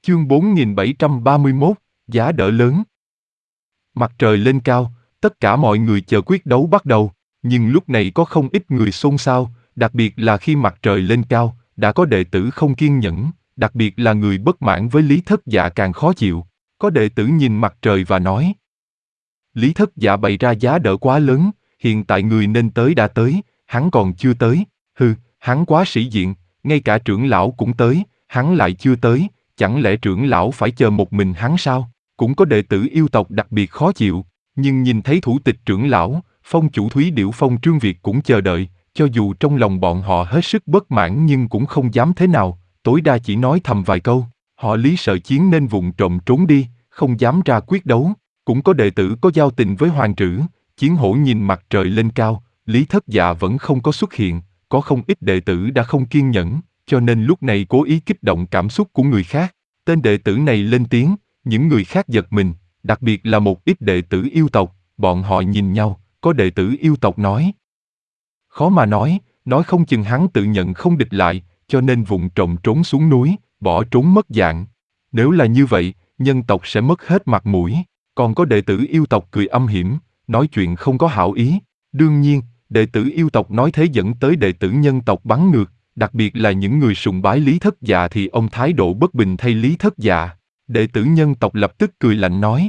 Chương 4731, giá đỡ lớn. Mặt trời lên cao, tất cả mọi người chờ quyết đấu bắt đầu, nhưng lúc này có không ít người xôn xao, đặc biệt là khi mặt trời lên cao, đã có đệ tử không kiên nhẫn, đặc biệt là người bất mãn với Lý Thất Dạ càng khó chịu. Có đệ tử nhìn mặt trời và nói: Lý Thất Dạ bày ra giá đỡ quá lớn, hiện tại người nên tới đã tới, hắn còn chưa tới. Hắn quá sĩ diện, ngay cả trưởng lão cũng tới, hắn lại chưa tới, chẳng lẽ trưởng lão phải chờ một mình hắn sao? Cũng có đệ tử yêu tộc đặc biệt khó chịu, nhưng nhìn thấy thủ tịch trưởng lão, phong chủ Thúy Điểu Phong Trương Việt cũng chờ đợi, cho dù trong lòng bọn họ hết sức bất mãn nhưng cũng không dám thế nào, tối đa chỉ nói thầm vài câu. Họ Lý sợ chiến nên vụng trộm trốn đi, không dám ra quyết đấu. Cũng có đệ tử có giao tình với Hoàng Trữ, Chiến Hổ nhìn mặt trời lên cao, Lý Thất Dạ vẫn không có xuất hiện, có không ít đệ tử đã không kiên nhẫn, cho nên lúc này cố ý kích động cảm xúc của người khác. Tên đệ tử này lên tiếng, những người khác giật mình, đặc biệt là một ít đệ tử yêu tộc, bọn họ nhìn nhau, có đệ tử yêu tộc nói: Khó mà nói không chừng hắn tự nhận không địch lại, cho nên vụng trộm trốn xuống núi, bỏ trốn mất dạng. Nếu là như vậy, nhân tộc sẽ mất hết mặt mũi. Còn có đệ tử yêu tộc cười âm hiểm, nói chuyện không có hảo ý. Đương nhiên, đệ tử yêu tộc nói thế dẫn tới đệ tử nhân tộc bắn ngược, đặc biệt là những người sùng bái Lý Thất Dạ thì ông thái độ bất bình thay Lý Thất Dạ. Đệ tử nhân tộc lập tức cười lạnh nói: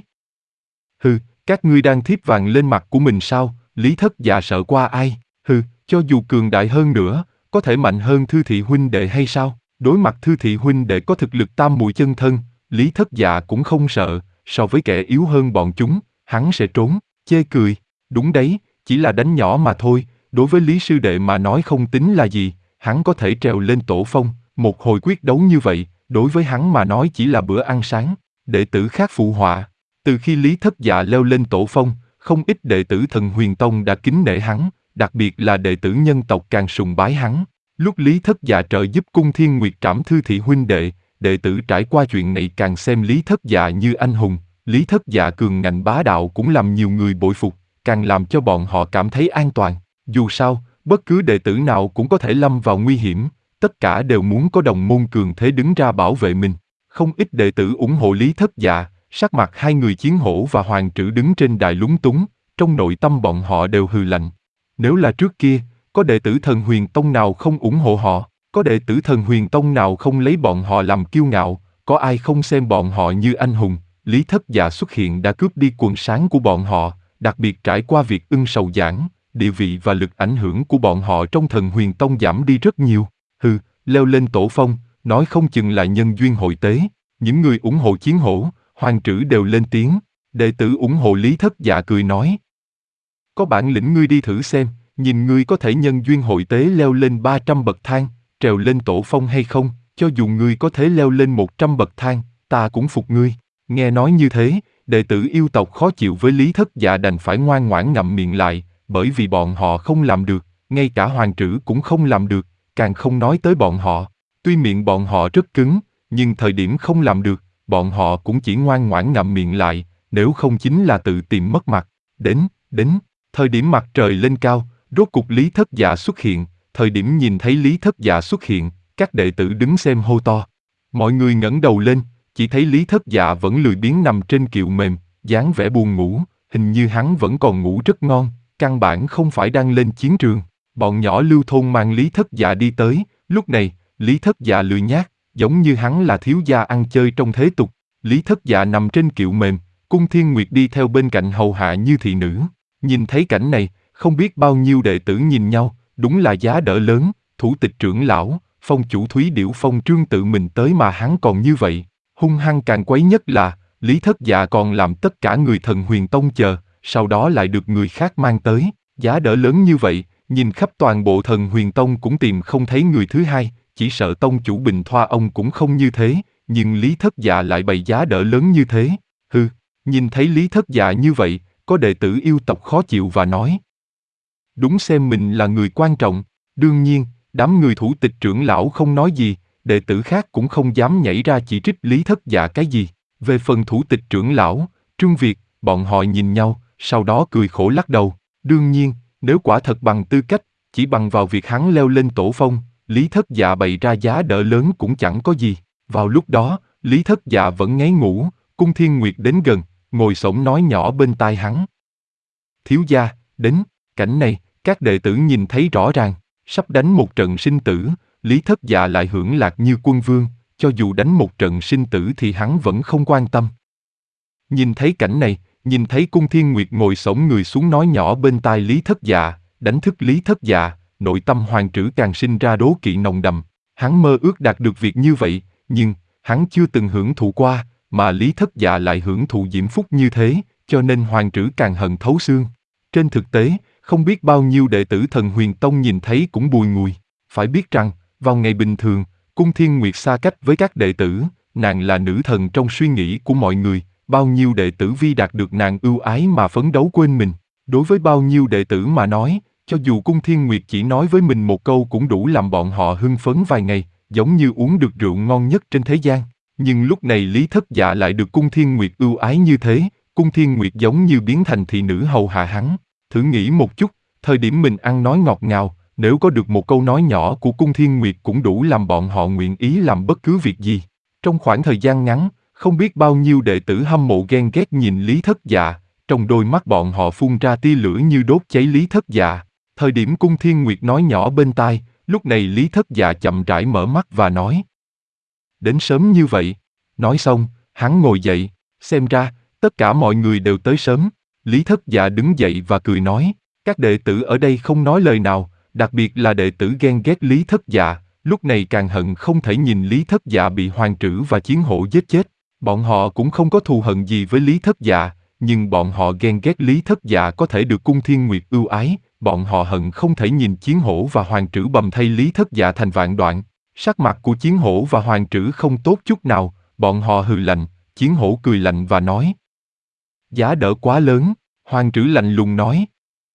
Các ngươi đang thiếp vàng lên mặt của mình sao? Lý Thất Dạ sợ qua ai? Cho dù cường đại hơn nữa, có thể mạnh hơn Thư Thị huynh đệ hay sao? Đối mặt Thư Thị huynh đệ có thực lực tam muội chân thân, Lý Thất Dạ cũng không sợ, so với kẻ yếu hơn bọn chúng, hắn sẽ trốn, chê cười. Đúng đấy, chỉ là đánh nhỏ mà thôi, đối với Lý sư đệ mà nói không tính là gì, hắn có thể trèo lên tổ phong, một hồi quyết đấu như vậy, đối với hắn mà nói chỉ là bữa ăn sáng. Đệ tử khác phụ họa. Từ khi Lý Thất Dạ leo lên tổ phong, không ít đệ tử Thần Huyền Tông đã kính nể hắn, đặc biệt là đệ tử nhân tộc càng sùng bái hắn. Lúc Lý Thất Dạ trợ giúp Cung Thiên Nguyệt trảm Thư Thị huynh đệ, đệ tử trải qua chuyện này càng xem Lý Thất Dạ như anh hùng. Lý Thất Dạ cường ngạnh bá đạo cũng làm nhiều người bội phục, càng làm cho bọn họ cảm thấy an toàn. Dù sao, bất cứ đệ tử nào cũng có thể lâm vào nguy hiểm, tất cả đều muốn có đồng môn cường thế đứng ra bảo vệ mình. Không ít đệ tử ủng hộ Lý Thất Dạ, sắc mặt hai người Chiến Hổ và Hoàng Trữ đứng trên đài lúng túng, trong nội tâm bọn họ đều hừ lạnh. Nếu là trước kia, có đệ tử Thần Huyền Tông nào không ủng hộ họ, có đệ tử Thần Huyền Tông nào không lấy bọn họ làm kiêu ngạo, có ai không xem bọn họ như anh hùng. Lý Thất Dạ xuất hiện đã cướp đi quần sáng của bọn họ, đặc biệt trải qua việc ưng sầu giảng, địa vị và lực ảnh hưởng của bọn họ trong Thần Huyền Tông giảm đi rất nhiều. Leo lên tổ phong, nói không chừng là nhân duyên hội tế. Những người ủng hộ Chiến Hổ, Hoàng Trữ đều lên tiếng. Đệ tử ủng hộ Lý Thất Dạ cười nói: Có bản lĩnh ngươi đi thử xem, nhìn ngươi có thể nhân duyên hội tế leo lên 300 bậc thang, trèo lên tổ phong hay không, cho dù ngươi có thể leo lên 100 bậc thang, ta cũng phục ngươi. Nghe nói như thế, đệ tử yêu tộc khó chịu với Lý Thất Dạ đành phải ngoan ngoãn ngậm miệng lại, bởi vì bọn họ không làm được, ngay cả Hoàng Trữ cũng không làm được, càng không nói tới bọn họ. Tuy miệng bọn họ rất cứng, nhưng thời điểm không làm được, bọn họ cũng chỉ ngoan ngoãn ngậm miệng lại, nếu không chính là tự tìm mất mặt. Đến, thời điểm mặt trời lên cao, rốt cục Lý Thất Dạ xuất hiện, thời điểm nhìn thấy Lý Thất Dạ xuất hiện, các đệ tử đứng xem hô to. Mọi người ngẩng đầu lên, chỉ thấy Lý Thất Dạ vẫn lười biếng nằm trên kiệu mềm, dáng vẻ buồn ngủ, hình như hắn vẫn còn ngủ rất ngon, căn bản không phải đang lên chiến trường. Bọn nhỏ Lưu Thôn mang Lý Thất Dạ đi tới, lúc này, Lý Thất Dạ lười nhác, giống như hắn là thiếu gia ăn chơi trong thế tục. Lý Thất Dạ nằm trên kiệu mềm, Cung Thiên Nguyệt đi theo bên cạnh hầu hạ như thị nữ. Nhìn thấy cảnh này, không biết bao nhiêu đệ tử nhìn nhau, đúng là giá đỡ lớn, thủ tịch trưởng lão, phong chủ Thúy Điểu Phong Trương tự mình tới mà hắn còn như vậy. Hung hăng càng quấy nhất là, Lý Thất Dạ còn làm tất cả người Thần Huyền Tông chờ, sau đó lại được người khác mang tới. Giá đỡ lớn như vậy, nhìn khắp toàn bộ Thần Huyền Tông cũng tìm không thấy người thứ hai, chỉ sợ tông chủ Bình Thoa ông cũng không như thế, nhưng Lý Thất Dạ lại bày giá đỡ lớn như thế. Nhìn thấy Lý Thất Dạ như vậy, có đệ tử yêu tộc khó chịu và nói: Đúng xem mình là người quan trọng. Đương nhiên, đám người thủ tịch trưởng lão không nói gì, đệ tử khác cũng không dám nhảy ra chỉ trích Lý Thất Dạ cái gì. Về phần thủ tịch trưởng lão, Trương Việt, bọn họ nhìn nhau, sau đó cười khổ lắc đầu. Đương nhiên, nếu quả thật bằng tư cách, chỉ bằng vào việc hắn leo lên tổ phong, Lý Thất Dạ bày ra giá đỡ lớn cũng chẳng có gì. Vào lúc đó, Lý Thất Dạ vẫn ngáy ngủ, Cung Thiên Nguyệt đến gần, ngồi xổm nói nhỏ bên tai hắn. Thiếu gia, đến, cảnh này, các đệ tử nhìn thấy rõ ràng, sắp đánh một trận sinh tử, Lý Thất Dạ lại hưởng lạc như quân vương, cho dù đánh một trận sinh tử thì hắn vẫn không quan tâm. Nhìn thấy cảnh này, nhìn thấy Cung Thiên Nguyệt ngồi xổm người xuống nói nhỏ bên tai Lý Thất Dạ, đánh thức Lý Thất Dạ, nội tâm Hoàng Trử càng sinh ra đố kỵ nồng đậm. Hắn mơ ước đạt được việc như vậy, nhưng hắn chưa từng hưởng thụ qua, mà Lý Thất Dạ lại hưởng thụ diễm phúc như thế, cho nên Hoàng Trử càng hận thấu xương. Trên thực tế, không biết bao nhiêu đệ tử Thần Huyền Tông nhìn thấy cũng bùi ngùi. Phải biết rằng, vào ngày bình thường, Cung Thiên Nguyệt xa cách với các đệ tử, nàng là nữ thần trong suy nghĩ của mọi người, bao nhiêu đệ tử vì đạt được nàng ưu ái mà phấn đấu quên mình. Đối với bao nhiêu đệ tử mà nói, cho dù Cung Thiên Nguyệt chỉ nói với mình một câu cũng đủ làm bọn họ hưng phấn vài ngày, giống như uống được rượu ngon nhất trên thế gian. Nhưng lúc này Lý Thất Dạ lại được Cung Thiên Nguyệt ưu ái như thế, Cung Thiên Nguyệt giống như biến thành thị nữ hầu hạ hắn. Thử nghĩ một chút, thời điểm mình ăn nói ngọt ngào, nếu có được một câu nói nhỏ của Cung Thiên Nguyệt cũng đủ làm bọn họ nguyện ý làm bất cứ việc gì. Trong khoảng thời gian ngắn, không biết bao nhiêu đệ tử hâm mộ ghen ghét nhìn Lý Thất Dạ, trong đôi mắt bọn họ phun ra tia lửa như đốt cháy Lý Thất Dạ. Thời điểm Cung Thiên Nguyệt nói nhỏ bên tai, lúc này Lý Thất Dạ chậm rãi mở mắt và nói. Đến sớm như vậy. Nói xong, hắn ngồi dậy, xem ra, tất cả mọi người đều tới sớm. Lý Thất Dạ đứng dậy và cười nói, các đệ tử ở đây không nói lời nào, đặc biệt là đệ tử ghen ghét Lý Thất Dạ, lúc này càng hận không thể nhìn Lý Thất Dạ bị Hoàng Trử và Chiến Hổ giết chết. Bọn họ cũng không có thù hận gì với Lý Thất Dạ, nhưng bọn họ ghen ghét Lý Thất Dạ có thể được Cung Thiên Nguyệt ưu ái, bọn họ hận không thể nhìn Chiến Hổ và Hoàng Trử bầm thây Lý Thất Dạ thành vạn đoạn. Sắc mặt của Chiến Hổ và Hoàng Trử không tốt chút nào, bọn họ hừ lạnh, Chiến Hổ cười lạnh và nói. Giá đỡ quá lớn, Hoàng Trử lạnh lùng nói.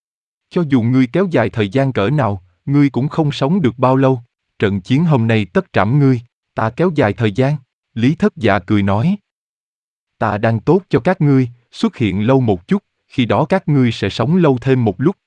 Cho dù ngươi kéo dài thời gian cỡ nào, ngươi cũng không sống được bao lâu, trận chiến hôm nay tất trảm ngươi, ta kéo dài thời gian, Lý Thất Dạ cười nói. Ta đang tốt cho các ngươi, xuất hiện lâu một chút, khi đó các ngươi sẽ sống lâu thêm một lúc,